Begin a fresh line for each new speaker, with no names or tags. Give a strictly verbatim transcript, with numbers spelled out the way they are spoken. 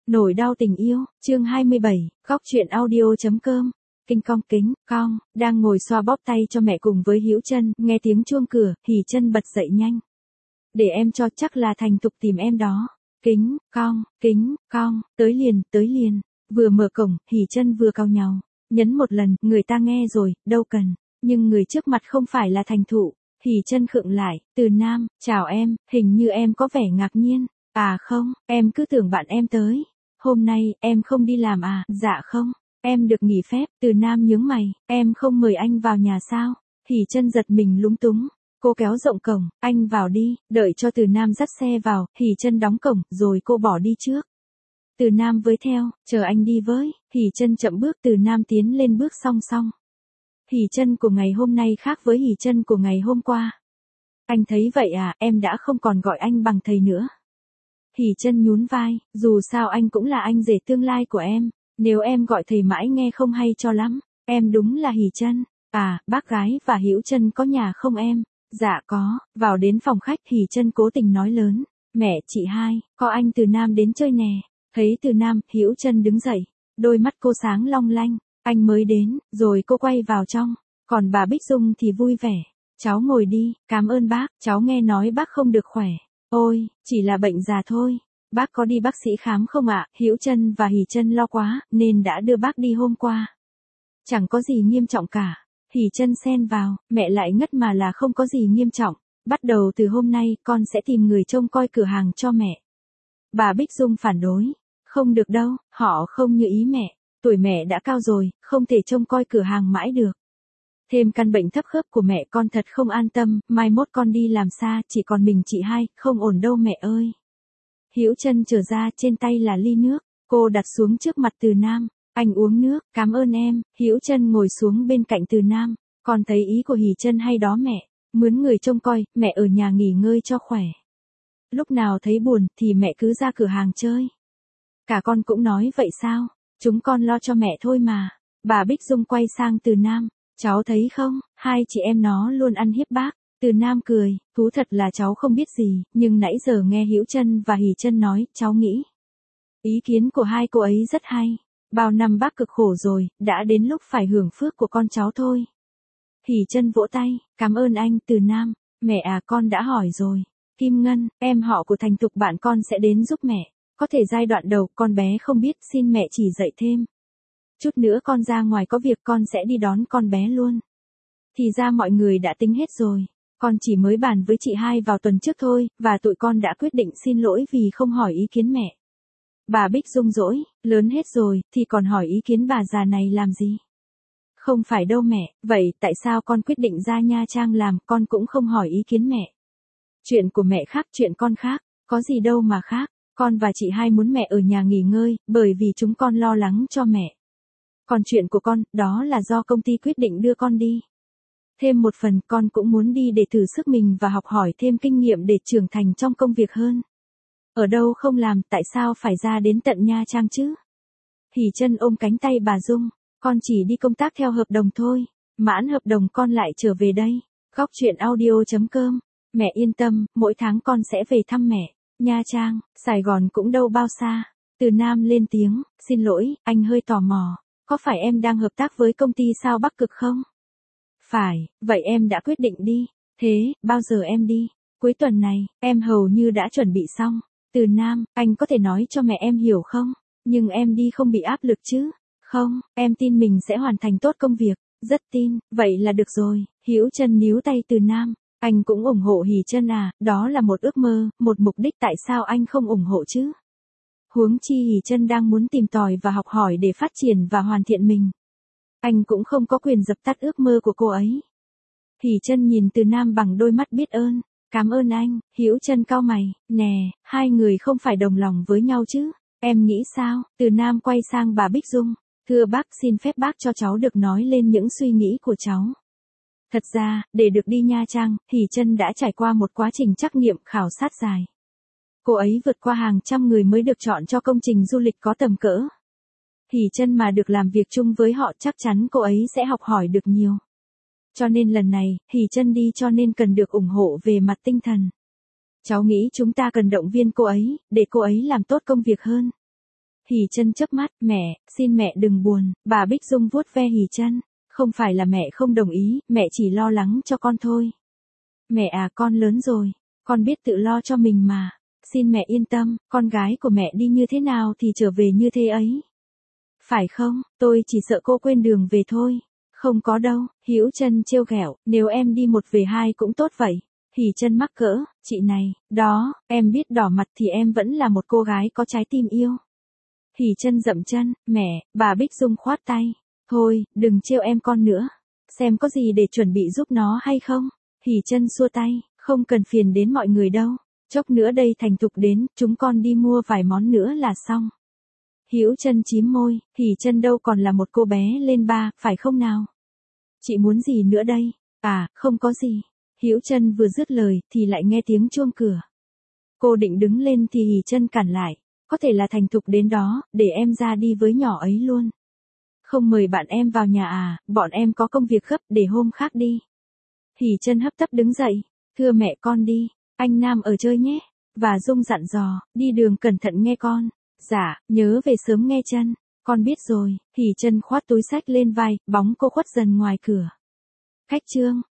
Nỗi đau tình yêu, chương hai mươi bảy, góc truyện audio.com. Kinh cong kính, cong, đang ngồi xoa bóp tay cho mẹ cùng với Hữu Chân, nghe tiếng chuông cửa, Hỉ Chân bật dậy nhanh. Để em cho, chắc là Thành Thục tìm em đó. Kính, cong, kính, cong, tới liền, tới liền. Vừa mở cổng, Hỉ Chân vừa cau nhàu. Nhấn một lần, người ta nghe rồi, đâu cần. Nhưng người trước mặt không phải là Thành Thụ. Hỉ Chân khựng lại, Từ Nam, chào em, hình như em có vẻ ngạc nhiên. À không, em cứ tưởng bạn em tới. Hôm nay, em không đi làm à? Dạ không, em được nghỉ phép. Từ Nam nhướng mày, em không mời anh vào nhà sao? Hỉ Chân giật mình lúng túng. Cô kéo rộng cổng, anh vào đi, đợi cho Từ Nam dắt xe vào, Hỉ Chân đóng cổng, rồi cô bỏ đi trước. Từ Nam với theo, chờ anh đi với, Hỉ Chân chậm bước, Từ Nam tiến lên bước song song. Hỉ Chân của ngày hôm nay khác với Hỉ Chân của ngày hôm qua. Anh thấy vậy à, em đã không còn gọi anh bằng thầy nữa. Hỉ Chân nhún vai, dù sao anh cũng là anh rể tương lai của em, nếu em gọi thầy mãi nghe không hay cho lắm. Em đúng là Hỉ Chân. À, bác gái và Hữu Chân có nhà không em? Dạ có. Vào đến phòng khách, Hỉ Chân cố tình nói lớn, mẹ, chị hai, có anh Từ Nam đến chơi nè. Thấy Từ Nam, Hữu Chân đứng dậy, đôi mắt cô sáng long lanh, anh mới đến, rồi cô quay vào trong, còn bà Bích Dung thì vui vẻ, cháu ngồi đi, cảm ơn bác, cháu nghe nói bác không được khỏe. Ôi, chỉ là bệnh già thôi. Bác có đi bác sĩ khám không ạ? Hữu Chân và Hỉ Chân lo quá, nên đã đưa bác đi hôm qua. Chẳng có gì nghiêm trọng cả. Hỉ Chân xen vào, mẹ lại ngất mà là không có gì nghiêm trọng. Bắt đầu từ hôm nay, con sẽ tìm người trông coi cửa hàng cho mẹ. Bà Bích Dung phản đối. Không được đâu, họ không như ý mẹ. Tuổi mẹ đã cao rồi, không thể trông coi cửa hàng mãi được. Thêm căn bệnh thấp khớp của mẹ, con thật không an tâm, mai mốt con đi làm xa, chỉ còn mình chị hai, không ổn đâu mẹ ơi. Hữu Chân trở ra, trên tay là ly nước, cô đặt xuống trước mặt Từ Nam, anh uống nước, cảm ơn em. Hữu Chân ngồi xuống bên cạnh Từ Nam, con thấy ý của Hỉ Chân hay đó mẹ, mướn người trông coi, mẹ ở nhà nghỉ ngơi cho khỏe. Lúc nào thấy buồn thì mẹ cứ ra cửa hàng chơi. Cả con cũng nói vậy sao? Chúng con lo cho mẹ thôi mà. Bà Bích Dung quay sang Từ Nam. Cháu thấy không, hai chị em nó luôn ăn hiếp bác. Từ Nam cười, thú thật là cháu không biết gì, nhưng nãy giờ nghe Hữu Chân và Hỉ Chân nói, cháu nghĩ ý kiến của hai cô ấy rất hay. Bao năm bác cực khổ rồi, đã đến lúc phải hưởng phước của con cháu thôi. Hỉ Chân vỗ tay, cảm ơn anh. Từ Nam, mẹ à, con đã hỏi rồi. Kim Ngân, em họ của Thành Thục bạn con sẽ đến giúp mẹ. Có thể giai đoạn đầu con bé không biết, xin mẹ chỉ dạy thêm. Chút nữa con ra ngoài có việc, con sẽ đi đón con bé luôn. Thì ra mọi người đã tính hết rồi. Con chỉ mới bàn với chị hai vào tuần trước thôi, và tụi con đã quyết định xin lỗi vì không hỏi ý kiến mẹ. Bà Bích Dung dỗi, lớn hết rồi, thì còn hỏi ý kiến bà già này làm gì? Không phải đâu mẹ, vậy tại sao con quyết định ra Nha Trang làm, con cũng không hỏi ý kiến mẹ? Chuyện của mẹ khác, chuyện con khác, có gì đâu mà khác. Con và chị hai muốn mẹ ở nhà nghỉ ngơi, bởi vì chúng con lo lắng cho mẹ. Còn chuyện của con, đó là do công ty quyết định đưa con đi. Thêm một phần, con cũng muốn đi để thử sức mình và học hỏi thêm kinh nghiệm để trưởng thành trong công việc hơn. Ở đâu không làm, tại sao phải ra đến tận Nha Trang chứ? Hỉ Chân ôm cánh tay bà Dung, con chỉ đi công tác theo hợp đồng thôi, mãn hợp đồng con lại trở về đây. Góc truyện audio.com. Mẹ yên tâm, mỗi tháng con sẽ về thăm mẹ. Nha Trang, Sài Gòn cũng đâu bao xa. Từ Nam lên tiếng, xin lỗi, anh hơi tò mò. Có phải em đang hợp tác với công ty sao Bắc Cực không? Phải, vậy em đã quyết định đi. Thế, bao giờ em đi? Cuối tuần này, em hầu như đã chuẩn bị xong. Từ Nam, anh có thể nói cho mẹ em hiểu không? Nhưng em đi không bị áp lực chứ? Không, em tin mình sẽ hoàn thành tốt công việc. Rất tin, vậy là được rồi. Hữu Chân níu tay Từ Nam. Anh cũng ủng hộ Hỉ Chân à, đó là một ước mơ, một mục đích, tại sao anh không ủng hộ chứ? Huống chi Hỉ Chân đang muốn tìm tòi và học hỏi để phát triển và hoàn thiện mình. Anh cũng không có quyền dập tắt ước mơ của cô ấy. Hỉ Chân nhìn Từ Nam bằng đôi mắt biết ơn. Cảm ơn anh. Hữu Chân cau mày, nè, hai người không phải đồng lòng với nhau chứ? Em nghĩ sao? Từ Nam quay sang bà Bích Dung. Thưa bác, xin phép bác cho cháu được nói lên những suy nghĩ của cháu. Thật ra, để được đi Nha Trang, Hỉ Chân đã trải qua một quá trình trắc nghiệm khảo sát dài. Cô ấy vượt qua hàng trăm người mới được chọn cho công trình du lịch có tầm cỡ. Hỉ Chân mà được làm việc chung với họ, chắc chắn cô ấy sẽ học hỏi được nhiều. Cho nên lần này, Hỉ Chân đi cho nên cần được ủng hộ về mặt tinh thần. Cháu nghĩ chúng ta cần động viên cô ấy, để cô ấy làm tốt công việc hơn. Hỉ Chân chớp mắt, mẹ, xin mẹ đừng buồn, bà Bích Dung vuốt ve Hỉ Chân. Không phải là mẹ không đồng ý, mẹ chỉ lo lắng cho con thôi. Mẹ à, con lớn rồi, con biết tự lo cho mình mà. Xin mẹ yên tâm, con gái của mẹ đi như thế nào thì trở về như thế ấy. Phải không, tôi chỉ sợ cô quên đường về thôi. Không có đâu, Hữu Chân trêu ghẹo, nếu em đi một về hai cũng tốt vậy. Hỉ Chân mắc cỡ, chị này, đó, em biết đỏ mặt thì em vẫn là một cô gái có trái tim yêu. Hỉ Chân dậm chân, mẹ, bà Bích Dung khoát tay. Thôi, đừng trêu em con nữa. Xem có gì để chuẩn bị giúp nó hay không. Hỉ Chân xua tay, không cần phiền đến mọi người đâu. Chốc nữa đây Thành Thục đến, chúng con đi mua vài món nữa là xong. Hữu Chân chím môi, Hỉ Chân đâu còn là một cô bé lên ba, phải không nào? Chị muốn gì nữa đây? À, không có gì. Hữu Chân vừa dứt lời, thì lại nghe tiếng chuông cửa. Cô định đứng lên thì Hỉ Chân cản lại. Có thể là Thành Thục đến đó, để em ra đi với nhỏ ấy luôn. Không mời bạn em vào nhà à, bọn em có công việc gấp, để hôm khác đi. Hỉ Chân hấp tấp đứng dậy, thưa mẹ con đi, anh Nam ở chơi nhé. Và Dung dặn dò, đi đường cẩn thận nghe con. Dạ, nhớ về sớm nghe Chân, con biết rồi. Hỉ Chân khoát túi xách lên vai, bóng cô khuất dần ngoài cửa. Khách trương.